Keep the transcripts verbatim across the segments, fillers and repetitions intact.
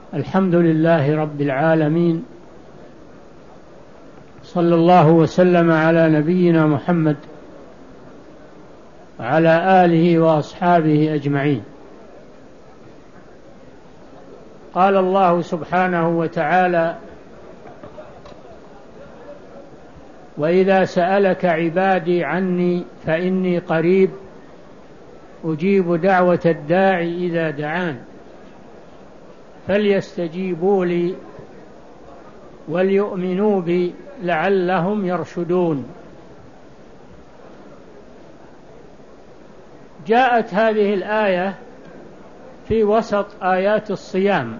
الحمد لله رب العالمين، صلى الله وسلم على نبينا محمد وعلى آله وأصحابه أجمعين. قال الله سبحانه وتعالى: وإذا سألك عبادي عني فإني قريب أجيب دعوة الداع إذا دعان فليستجيبوا لي وليؤمنوا بي لعلهم يرشدون. جاءت هذه الآية في وسط آيات الصيام،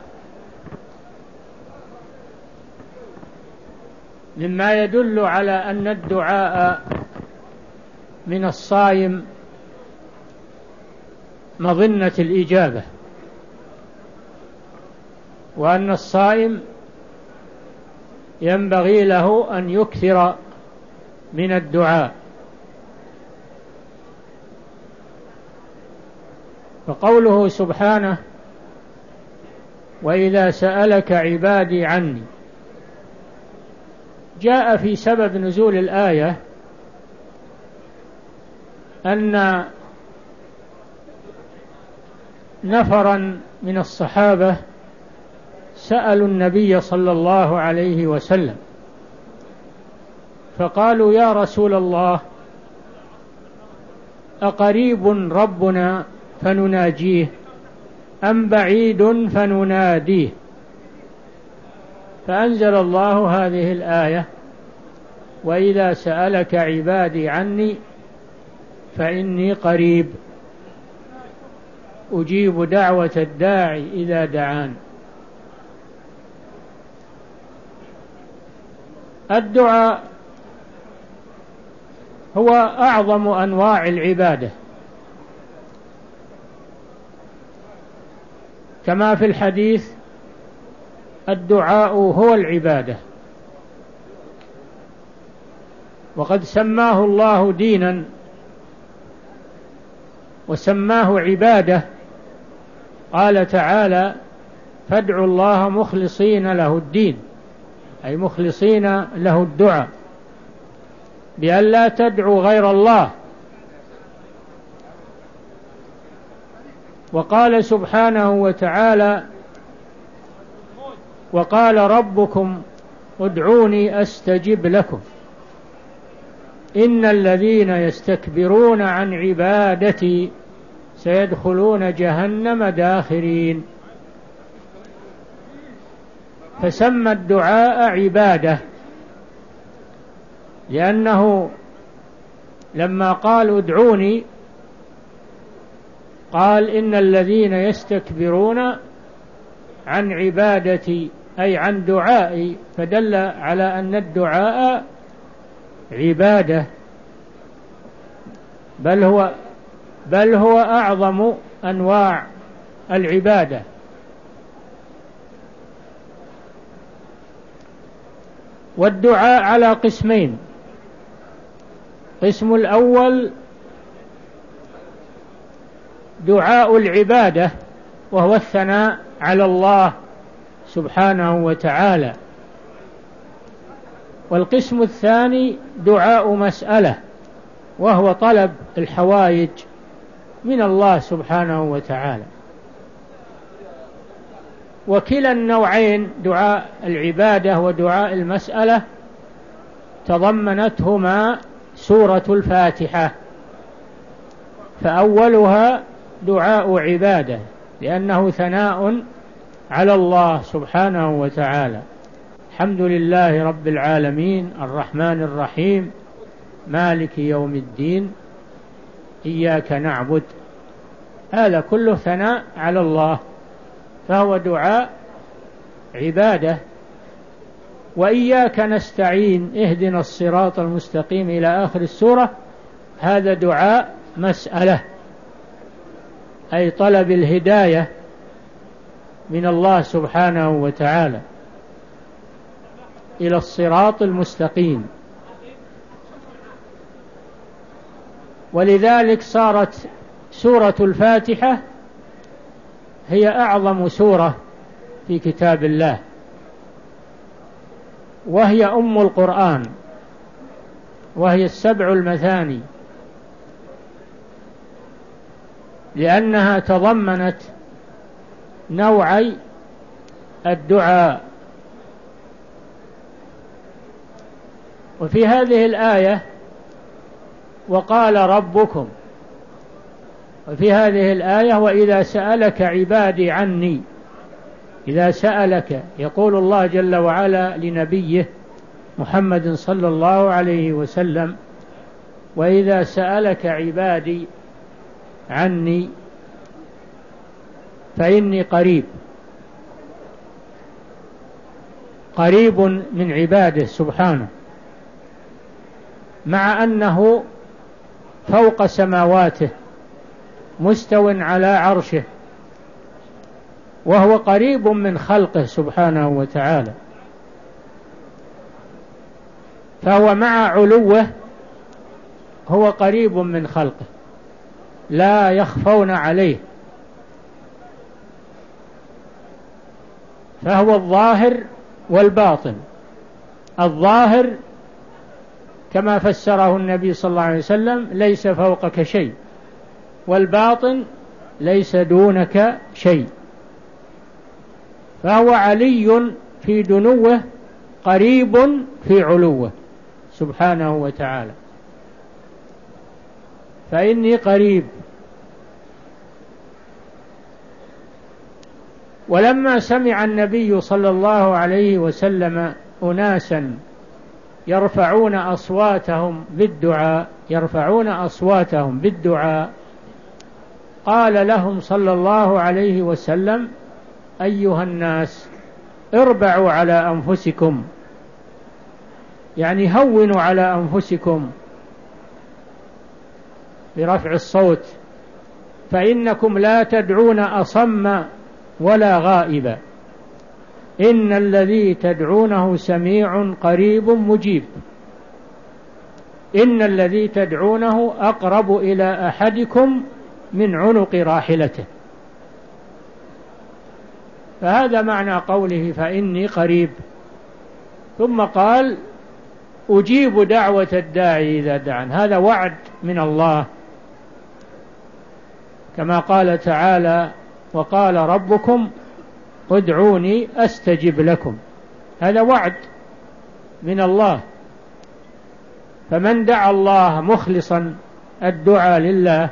مما يدل على أن الدعاء من الصائم مظنة الإجابة، وأن الصائم ينبغي له أن يكثر من الدعاء. فقوله سبحانه: وإذا سألك عبادي عني، جاء في سبب نزول الآية أن نفرا من الصحابة سألوا النبي صلى الله عليه وسلم فقالوا: يا رسول الله، أقريب ربنا فنناجيه أم بعيد فنناديه؟ فأنزل الله هذه الآية: وإذا سألك عبادي عني فإني قريب أجيب دعوة الداعي إذا دعان. الدعاء هو أعظم أنواع العبادة، كما في الحديث: الدعاء هو العبادة. وقد سماه الله دينا وسماه عبادة. قال تعالى: فادعوا الله مخلصين له الدين، أي مخلصين له الدعاء، بأن لا تدعوا غير الله. وقال سبحانه وتعالى: وقال ربكم ادعوني أستجب لكم إن الذين يستكبرون عن عبادتي سيدخلون جهنم داخرين. فسمى الدعاء عبادة، لأنه لما قال ادعوني قال: إن الذين يستكبرون عن عبادتي، أي عن دعائي، فدل على أن الدعاء عبادة، بل هو بل هو أعظم أنواع العبادة. والدعاء على قسمين: قسم الأول دعاء العبادة، وهو الثناء على الله سبحانه وتعالى. والقسم الثاني دعاء مسألة، وهو طلب الحوائج من الله سبحانه وتعالى. وكلا النوعين، دعاء العبادة ودعاء المسألة، تضمنتهما سورة الفاتحة. فأولها دعاء عبادة، لأنه ثناء على الله سبحانه وتعالى: الحمد لله رب العالمين الرحمن الرحيم مالك يوم الدين إياك نعبد. هذا كله ثناء على الله، فهو دعاء عبادة. وإياك نستعين اهدنا الصراط المستقيم إلى آخر السورة، هذا دعاء مسألة، أي طلب الهداية من الله سبحانه وتعالى إلى الصراط المستقيم. ولذلك صارت سورة الفاتحة هي أعظم سورة في كتاب الله، وهي أم القرآن، وهي السبع المثاني، لأنها تضمنت نوعي الدعاء. وفي هذه الآية وقال ربكم، وفي هذه الآية وإذا سألك عبادي عني، إذا سألك يقول الله جل وعلا لنبيه محمد صلى الله عليه وسلم: وإذا سألك عبادي عني فإني قريب، قريب من عباده سبحانه، مع أنه فوق سماواته مستو على عرشه، وهو قريب من خلقه سبحانه وتعالى، فهو مع علوه هو قريب من خلقه لا يخفون عليه، فهو الظاهر والباطن. الظاهر كما فسره النبي صلى الله عليه وسلم: ليس فوقك شيء، والباطن ليس دونك شيء، فهو علي في دنوه قريب في علوه سبحانه وتعالى. فإني قريب. ولما سمع النبي صلى الله عليه وسلم أناسا يرفعون أصواتهم بالدعاء يرفعون أصواتهم بالدعاء قال لهم صلى الله عليه وسلم: أيها الناس، اربعوا على أنفسكم، يعني هونوا على أنفسكم برفع الصوت، فإنكم لا تدعون أصم ولا غائبا، إن الذي تدعونه سميع قريب مجيب، إن الذي تدعونه أقرب إلى أحدكم من عنق راحلته. فهذا معنى قوله فإني قريب. ثم قال: أجيب دعوة الداعي إذا دعان، هذا وعد من الله، كما قال تعالى: وقال ربكم ادعوني أستجب لكم، هذا وعد من الله. فمن دعا الله مخلصا الدعاء لله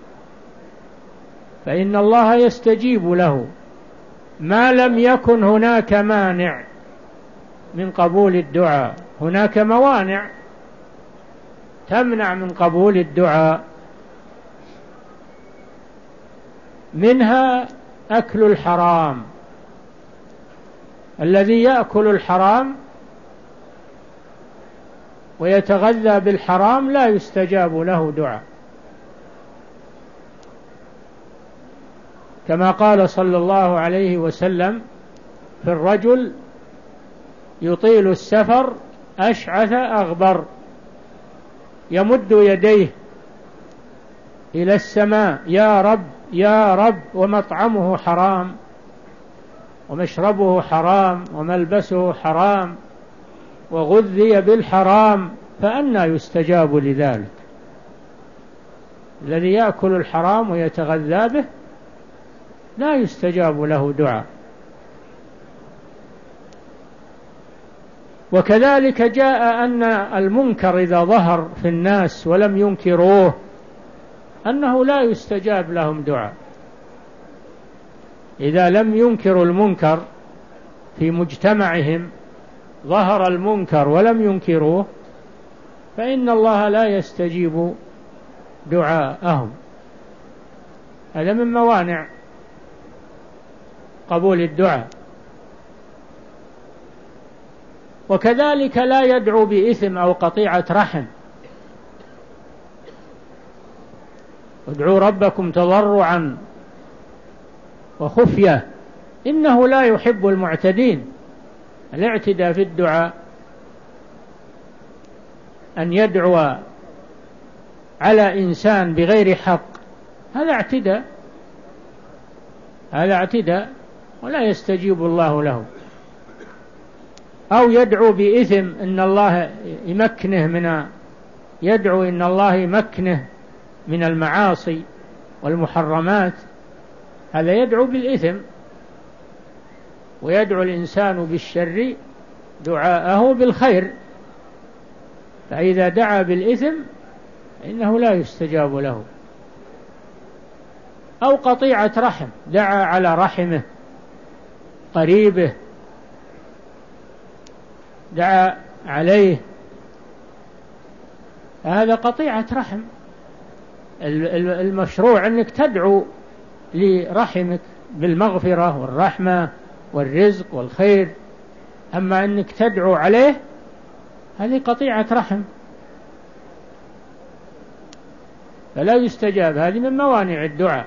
فإن الله يستجيب له، ما لم يكن هناك مانع من قبول الدعاء. هناك موانع تمنع من قبول الدعاء، منها أكل الحرام. الذي يأكل الحرام ويتغذى بالحرام لا يستجاب له دعاء، كما قال صلى الله عليه وسلم في الرجل يطيل السفر أشعث أغبر يمد يديه إلى السماء: يا رب يا رب، ومطعمه حرام ومشربه حرام وملبسه حرام وغذي بالحرام، فأنى يستجاب لذلك؟ الذي يأكل الحرام ويتغذى به لا يستجاب له دعاء. وكذلك جاء أن المنكر إذا ظهر في الناس ولم ينكروه أنه لا يستجاب لهم دعاء. إذا لم ينكروا المنكر في مجتمعهم، ظهر المنكر ولم ينكروه، فإن الله لا يستجيب دعاءهم. هذا من موانع قبول الدعاء. وكذلك لا يدعو بإثم أو قطيعة رحم: ادعوا ربكم تضرعا وخفية إنه لا يحب المعتدين. الاعتداء في الدعاء أن يدعو على إنسان بغير حق، هذا اعتداء، هذا اعتداء ولا يستجيب الله له، أو يدعو بإثم إن الله يمكنه من يدعو إن الله يمكنه من المعاصي والمحرمات، هذا يدعو بالإثم. ويدعو الإنسان بالشر دعاءه بالخير، فإذا دعا بالإثم إنه لا يستجاب له. أو قطيعة رحم، دعا على رحمه قريبه، دعا عليه، هذا قطيعة رحم. المشروع أنك تدعو لرحمك بالمغفرة والرحمة والرزق والخير، أما أنك تدعو عليه هذه قطيعة رحم، فلا يستجاب، هذه من موانع الدعاء.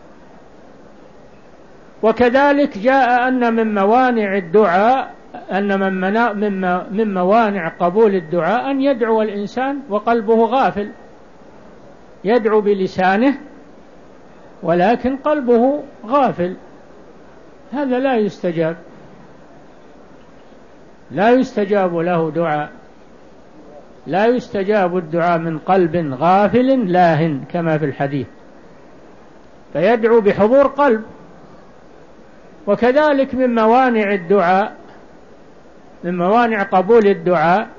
وكذلك جاء أن من موانع الدعاء أن من من موانع قبول الدعاء أن يدعو الإنسان وقلبه غافل، يدعو بلسانه ولكن قلبه غافل، هذا لا يستجاب، لا يستجاب له دعاء، لا يستجاب الدعاء من قلب غافل لاهٍ كما في الحديث، فيدعو بحضور قلب. وكذلك من موانع الدعاء، من موانع قبول الدعاء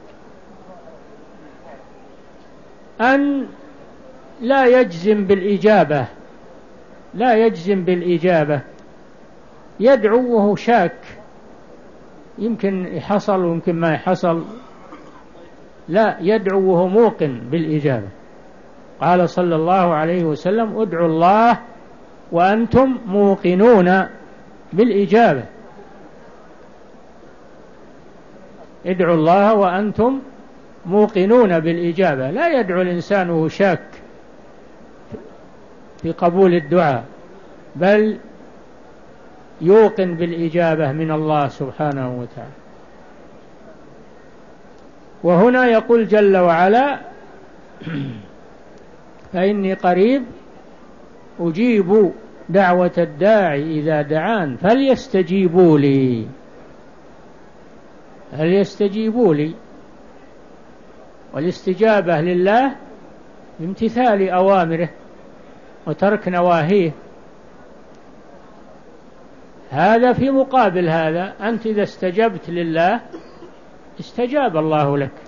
أن لا يجزم بالإجابة، لا يجزم بالإجابة، يدعو وهو شاك، يمكن يحصل ويمكن ما يحصل، لا، يدعو وهو موقن بالإجابة. قال صلى الله عليه وسلم: ادعوا الله وأنتم موقنون بالإجابة، ادعوا الله وأنتم موقنون بالإجابة. لا يدعو الإنسان وهو شاك في قبول الدعاء، بل يوقن بالإجابة من الله سبحانه وتعالى. وهنا يقول جل وعلا: فإني قريب أجيب دعوة الداعي إذا دعان فليستجيبوا لي، فليستجيبوا لي. والاستجابة لله بامتثال أوامره وترك نواهيه، هذا في مقابل هذا، أنت إذا استجبت لله استجاب الله لك.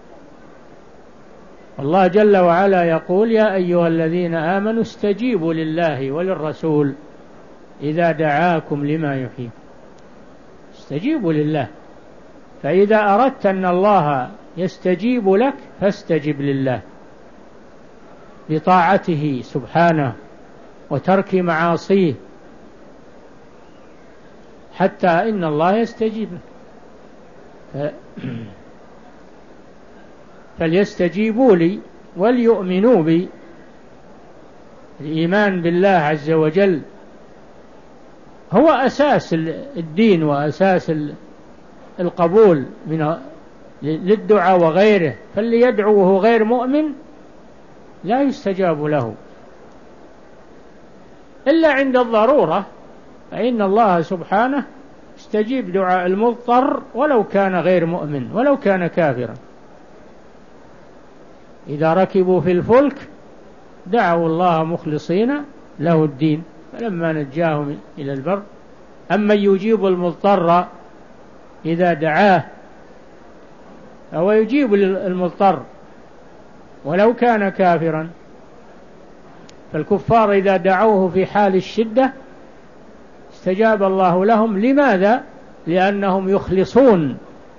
الله جل وعلا يقول: يا أيها الذين آمنوا استجيبوا لله وللرسول إذا دعاكم لما يحييكم. استجيبوا لله، فإذا أردت أن الله يستجيب لك فاستجب لله بطاعته سبحانه وترك معاصيه، حتى إن الله يستجيب. فليستجيبوا لي وليؤمنوا بي. الإيمان بالله عز وجل هو أساس الدين وأساس القبول من للدعاء وغيره، فاللي يدعو وهو غير مؤمن لا يستجاب له إلا عند الضرورة، فإن الله سبحانه استجيب دعاء المضطر ولو كان غير مؤمن ولو كان كافرا. إذا ركبوا في الفلك دعوا الله مخلصين له الدين فلما نجاهم إلى البر. أما يجيب المضطر إذا دعاه، أو يجيب المضطر ولو كان كافرا. فالكفار إذا دعوه في حال الشدة استجاب الله لهم. لماذا؟ لأنهم يخلصون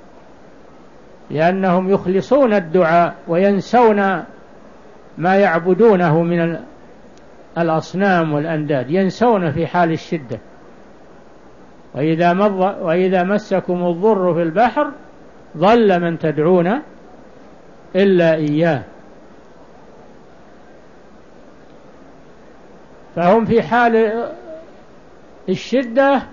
لأنهم يخلصون الدعاء وينسون ما يعبدونه من الأصنام والأنداد، ينسون في حال الشدة. وإذا, وإذا مسكم الضر في البحر ضل من تدعون إلا إياه. فهم في حال الشدة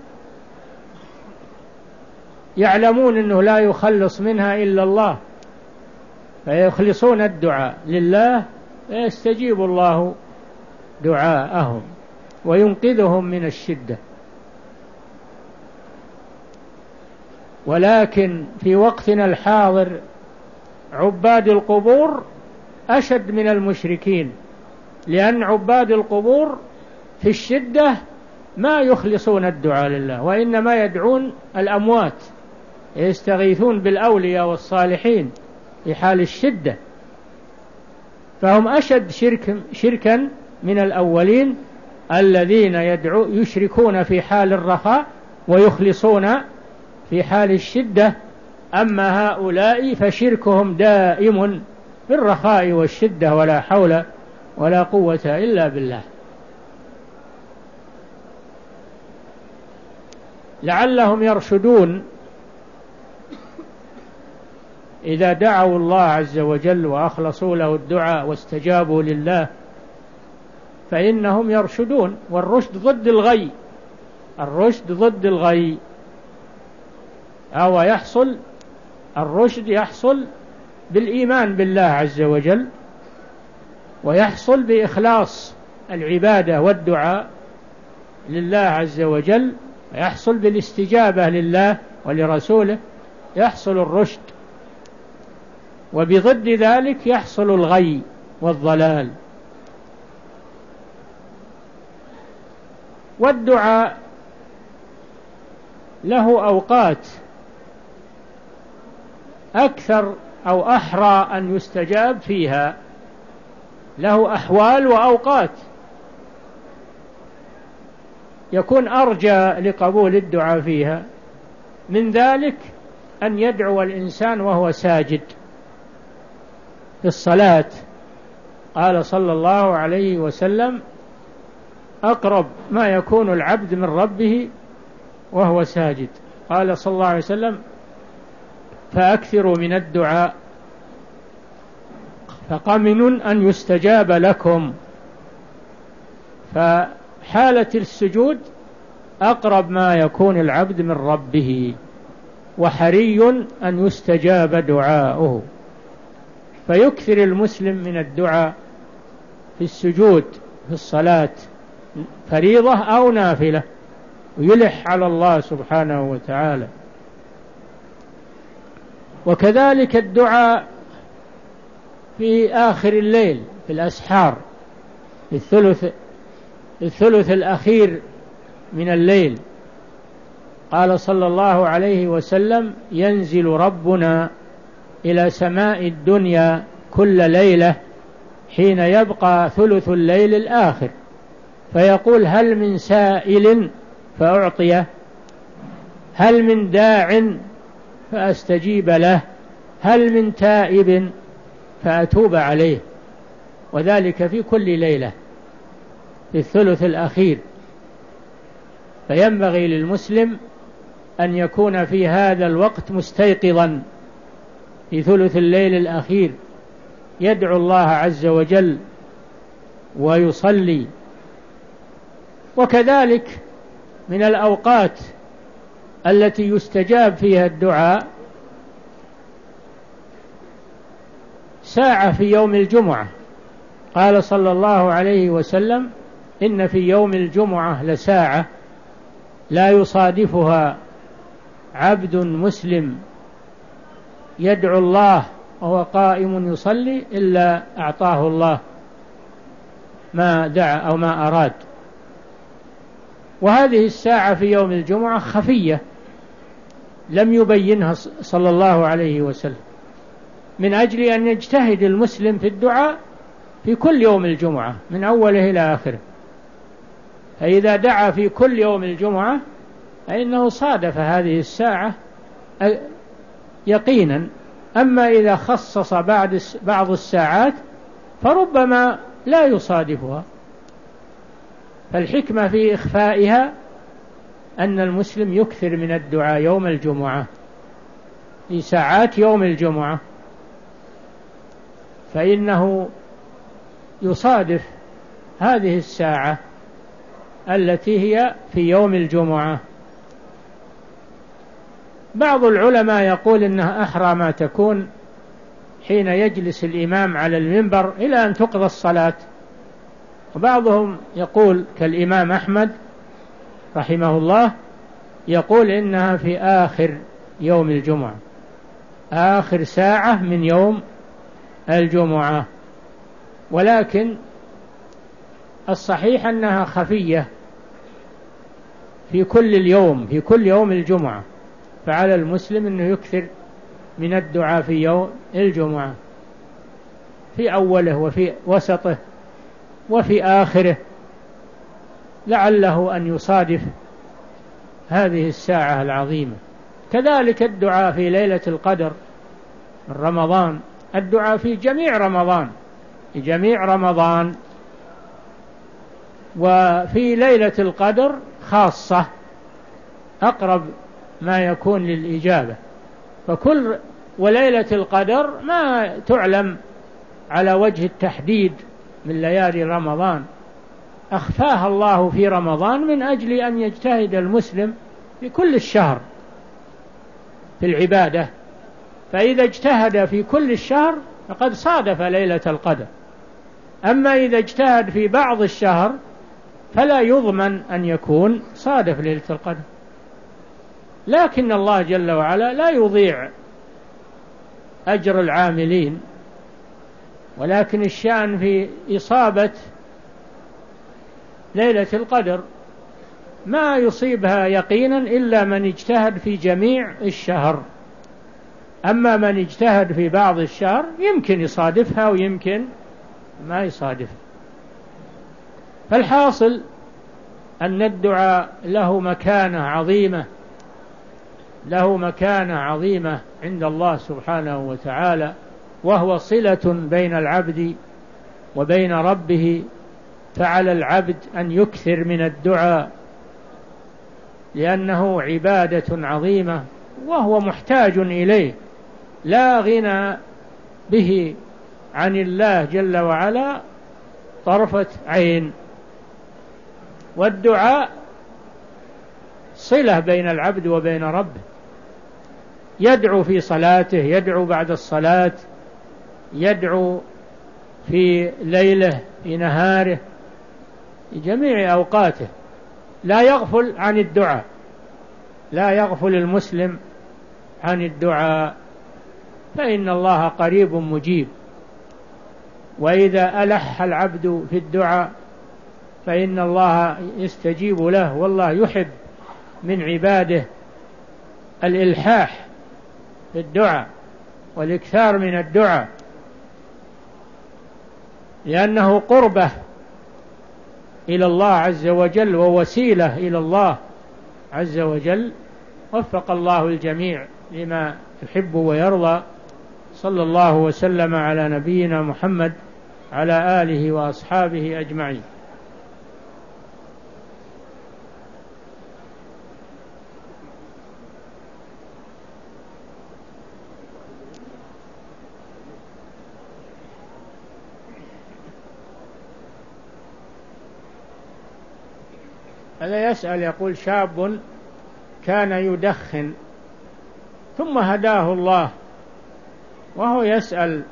يعلمون أنه لا يخلص منها إلا الله، فيخلصون الدعاء لله فيستجيب الله دعاءهم وينقذهم من الشدة. ولكن في وقتنا الحاضر عباد القبور أشد من المشركين، لأن عباد القبور في الشدة ما يخلصون الدعاء لله، وإنما يدعون الأموات، يستغيثون بالأولياء والصالحين في حال الشدة، فهم أشد شرك شركا من الأولين الذين يدعو يشركون في حال الرخاء ويخلصون في حال الشدة. أما هؤلاء فشركهم دائم في الرخاء والشدة، ولا حول ولا قوة إلا بالله. لعلهم يرشدون إذا دعوا الله عز وجل وأخلصوا له الدعاء واستجابوا لله فإنهم يرشدون، والرشد ضد الغي، الرشد ضد الغي. أو يحصل الرشد يحصل بالإيمان بالله عز وجل، ويحصل بإخلاص العبادة والدعاء لله عز وجل، ويحصل بالاستجابة لله ولرسوله، يحصل الرشد. وبضد ذلك يحصل الغي والضلال. والدعاء له أوقات أكثر أو أحرى أن يستجاب فيها، له أحوال وأوقات يكون أرجى لقبول الدعاء فيها. من ذلك أن يدعو الإنسان وهو ساجد في الصلاة. قال صلى الله عليه وسلم: أقرب ما يكون العبد من ربه وهو ساجد. قال صلى الله عليه وسلم: فأكثروا من الدعاء فقمن أن يستجاب لكم. فحالة السجود أقرب ما يكون العبد من ربه، وحري أن يستجاب دعاؤه، فيكثر المسلم من الدعاء في السجود في الصلاة، فريضة أو نافلة، ويلح على الله سبحانه وتعالى. وكذلك الدعاء في آخر الليل في الأسحار، في الثلث, الثلث الأخير من الليل. قال صلى الله عليه وسلم: ينزل ربنا إلى سماء الدنيا كل ليلة حين يبقى ثلث الليل الآخر، فيقول: هل من سائل فأعطيه، هل من داع فأستجيب له، هل من تائب فأتوب عليه. وذلك في كل ليلة في الثلث الأخير. فينبغي للمسلم أن يكون في هذا الوقت مستيقظا في ثلث الليل الأخير، يدعو الله عز وجل ويصلي. وكذلك من الأوقات التي يستجاب فيها الدعاء ساعة في يوم الجمعة. قال صلى الله عليه وسلم: إن في يوم الجمعة لساعة لا يصادفها عبد مسلم يدعو الله وهو قائم يصلي إلا أعطاه الله ما دعا أو ما أراد. وهذه الساعة في يوم الجمعة خفية لم يبينها صلى الله عليه وسلم، من أجل أن يجتهد المسلم في الدعاء في كل يوم الجمعة من أوله إلى آخره. فإذا دعا في كل يوم الجمعة فإنه صادف هذه الساعة يقينا. أما إذا خصص بعد بعض الساعات فربما لا يصادفها. فالحكمة في إخفائها أن المسلم يكثر من الدعاء يوم الجمعة في ساعات يوم الجمعة، فإنه يصادف هذه الساعة التي هي في يوم الجمعة. بعض العلماء يقول إنها أحرى ما تكون حين يجلس الإمام على المنبر إلى أن تقضى الصلاة، وبعضهم يقول كالإمام أحمد رحمه الله يقول إنها في آخر يوم الجمعة، آخر ساعة من يوم الجمعة. ولكن الصحيح أنها خفية في كل اليوم، في كل يوم الجمعة، فعلى المسلم أنه يكثر من الدعاء في يوم الجمعة، في أوله وفي وسطه وفي آخره، لعله أن يصادف هذه الساعة العظيمة. كذلك الدعاء في ليلة القدر من رمضان، الدعاء في جميع رمضان، في جميع رمضان، وفي ليلة القدر خاصة أقرب ما يكون للإجابة. فكل وليلة القدر ما تعلم على وجه التحديد من ليالي رمضان، أخفاها الله في رمضان من أجل أن يجتهد المسلم في كل الشهر في العبادة، فإذا اجتهد في كل الشهر فقد صادف ليلة القدر. أما إذا اجتهد في بعض الشهر فلا يضمن أن يكون صادف ليلة القدر. لكن الله جل وعلا لا يضيع أجر العاملين، ولكن الشأن في إصابة ليلة القدر، ما يصيبها يقينا إلا من اجتهد في جميع الشهر. أما من اجتهد في بعض الشهر يمكن يصادفها ويمكن ما يصادفها. فالحاصل أن الدعاء له مكانة عظيمة، له مكانة عظيمة عند الله سبحانه وتعالى، وهو صلة بين العبد وبين ربه. فعلى العبد أن يكثر من الدعاء لأنه عبادة عظيمة وهو محتاج إليه، لا غنى به عن الله جل وعلا طرفة عين. والدعاء صلة بين العبد وبين ربه، يدعو في صلاته، يدعو بعد الصلاة، يدعو في ليله، في نهاره، في جميع أوقاته، لا يغفل عن الدعاء، لا يغفل المسلم عن الدعاء، فإن الله قريب مجيب. وإذا ألح العبد في الدعاء فإن الله يستجيب له، والله يحب من عباده الإلحاح في الدعاء والإكثار من الدعاء، لأنه قربة إلى الله عز وجل ووسيلة إلى الله عز وجل. وفق الله الجميع لما يحب ويرضى. صلى الله وسلم على نبينا محمد على آله وأصحابه أجمعين. هذا يسأل يقول: شاب كان يدخن ثم هداه الله، وهو يسأل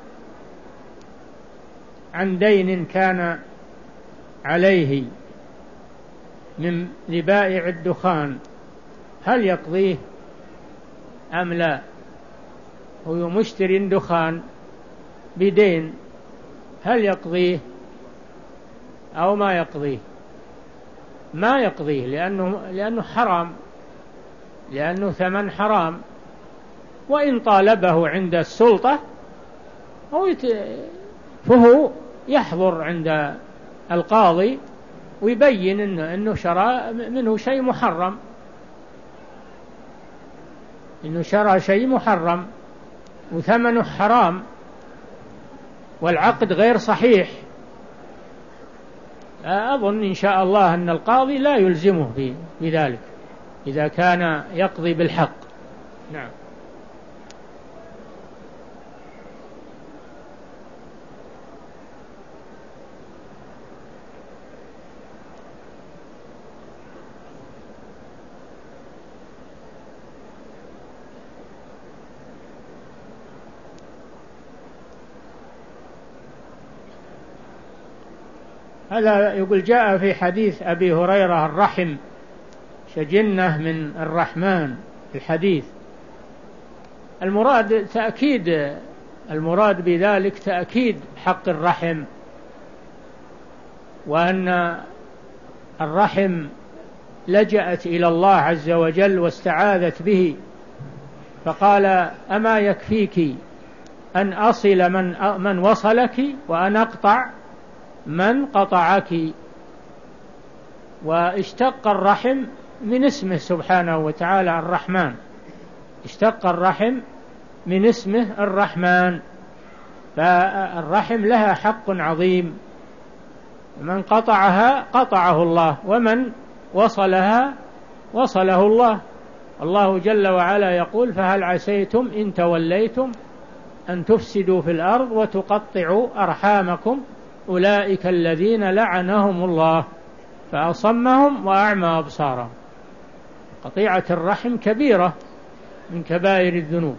عن دين كان عليه من لبائع الدخان، هل يقضيه أم لا؟ هو مشتري دخان بدين، هل يقضيه أو ما يقضيه؟ ما يقضيه، لأنه, لأنه حرام، لأنه ثمن حرام. وإن طالبه عند السلطة فهو يحضر عند القاضي ويبين إنه, إنه شرى منه شيء محرم، إنه شرى شيء محرم وثمنه حرام والعقد غير صحيح. أظن إن شاء الله أن القاضي لا يلزمه بذلك إذا كان يقضي بالحق. نعم. هذا يقول: جاء في حديث أبي هريرة: الرحم شجنة من الرحمن، الحديث المراد تأكيد المراد بذلك تأكيد حق الرحم، وأن الرحم لجأت إلى الله عز وجل واستعاذت به، فقال: أما يكفيك أن أصل من, من وصلك وأن أقطع من قطعك. واشتق الرحم من اسمه سبحانه وتعالى الرحمن، اشتق الرحم من اسمه الرحمن، فالرحم لها حق عظيم، من قطعها قطعه الله، ومن وصلها وصله الله. الله جل وعلا يقول: فهل عسيتم إن توليتم أن تفسدوا في الأرض وتقطعوا أرحامكم أولئك الذين لعنهم الله فأصمهم وأعمى أبصارهم. قطيعة الرحم كبيرة من كبائر الذنوب.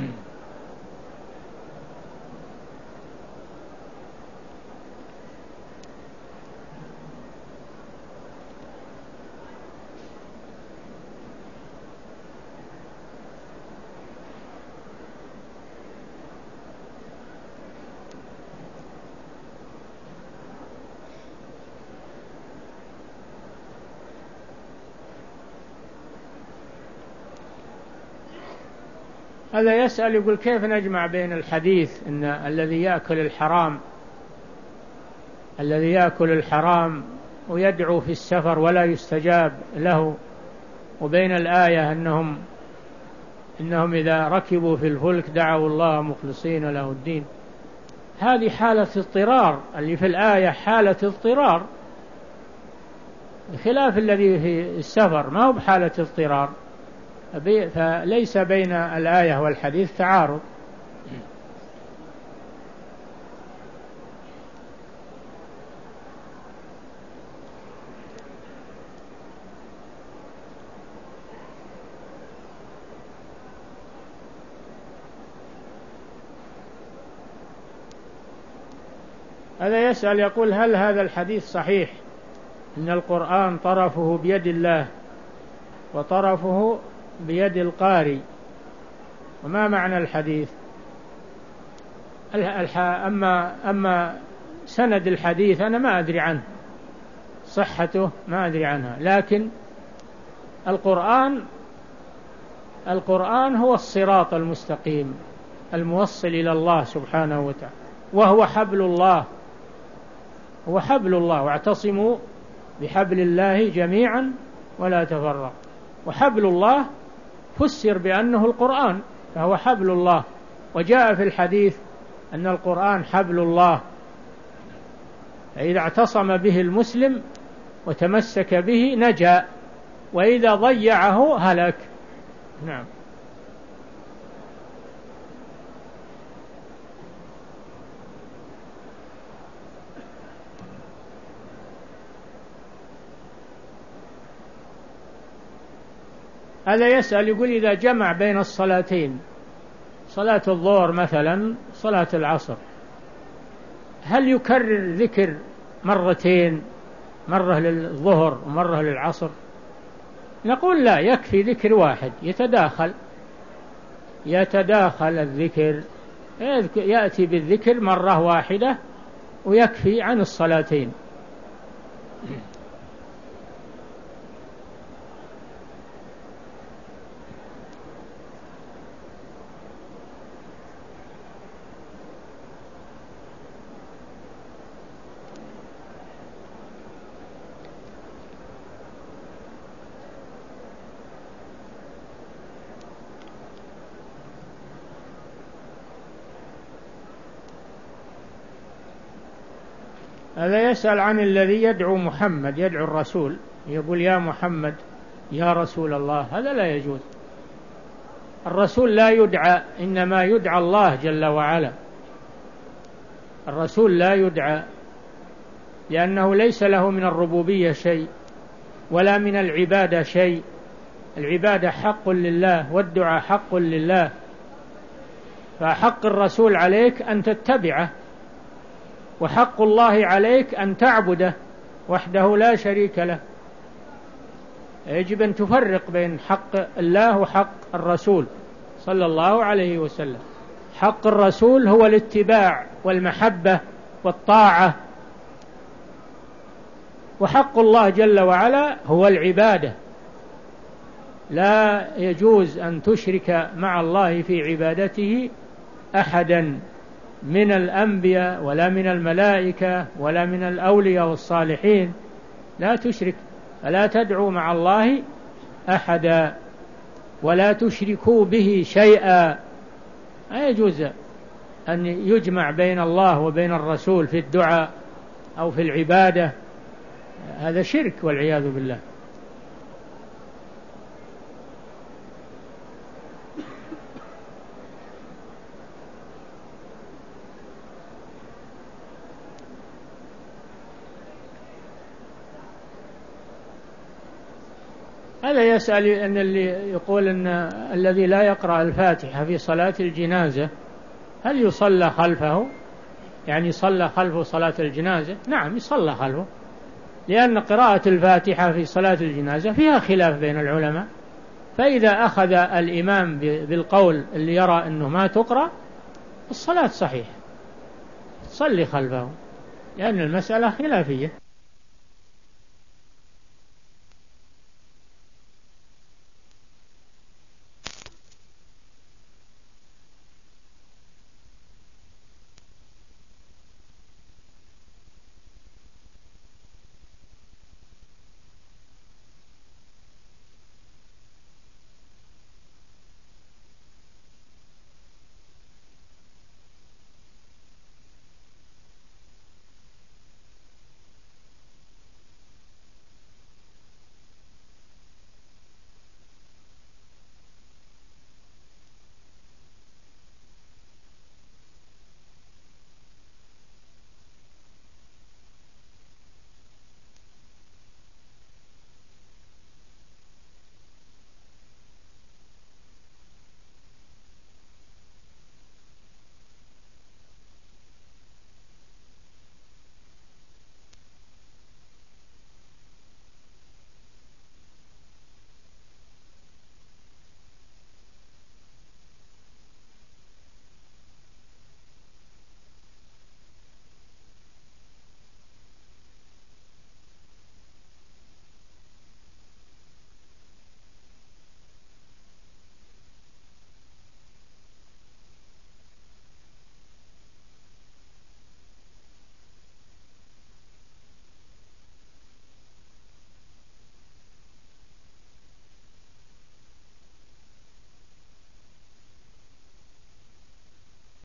هذا يسأل يقول: كيف نجمع بين الحديث إن الذي يأكل الحرام الذي يأكل الحرام ويدعو في السفر ولا يستجاب له، وبين الآية أنهم إنهم إذا ركبوا في الفلك دعوا الله مخلصين له الدين؟ هذه حالة اضطرار، اللي في الآية حالة اضطرار، خلاف الذي في السفر ما هو بحالة اضطرار، فليس بين الآية والحديث تعارض. هذا يسأل يقول: هل هذا الحديث صحيح إن القرآن طرفه بيد الله وطرفه بيد القارئ؟ وما معنى الحديث؟ أما, أما سند الحديث أنا ما أدري عنه، صحته ما أدري عنها، لكن القرآن القرآن هو الصراط المستقيم الموصل إلى الله سبحانه وتعالى، وهو حبل الله، هو حبل الله، واعتصموا بحبل الله جميعا ولا تفرقوا. وحبل الله فسر بأنه القرآن، فهو حبل الله، وجاء في الحديث أن القرآن حبل الله، فإذا اعتصم به المسلم وتمسك به نجا، وإذا ضيعه هلك. نعم. هذا يسأل يقول: إذا جمع بين الصلاتين، صلاة الظهر مثلا صلاة العصر، هل يكرر ذكر مرتين، مرة للظهر ومرة للعصر؟ نقول: لا، يكفي ذكر واحد، يتداخل يتداخل الذكر، يأتي بالذكر مرة واحدة ويكفي عن الصلاتين. هذا يسأل عن الذي يدعو محمد، يدعو الرسول، يقول: يا محمد يا رسول الله. هذا لا يجوز، الرسول لا يدعى، إنما يدعى الله جل وعلا. الرسول لا يدعى لأنه ليس له من الربوبية شيء ولا من العبادة شيء، العبادة حق لله والدعاء حق لله، فحق الرسول عليك أن تتبعه، وحق الله عليك أن تعبده وحده لا شريك له. يجب أن تفرق بين حق الله وحق الرسول صلى الله عليه وسلم. حق الرسول هو الاتباع والمحبة والطاعة، وحق الله جل وعلا هو العبادة. لا يجوز أن تشرك مع الله في عبادته أحدا من الأنبياء ولا من الملائكة ولا من الأولياء والصالحين، لا تشرك، فلا تدعو مع الله أحدا ولا تشركوا به شيئا. لا يجوز أن يجمع بين الله وبين الرسول في الدعاء أو في العبادة، هذا شرك والعياذ بالله. هذا يسأل أن اللي يقول أن الذي لا يقرأ الفاتحة في صلاة الجنازة هل يصلى خلفه؟ يعني صلى خلفه صلاة الجنازة؟ نعم يصلى خلفه، لأن قراءة الفاتحة في صلاة الجنازة فيها خلاف بين العلماء، فإذا أخذ الإمام بالقول اللي يرى أنه ما تقرأ الصلاة صحيحة، صلي خلفه، لأن المسألة خلافية.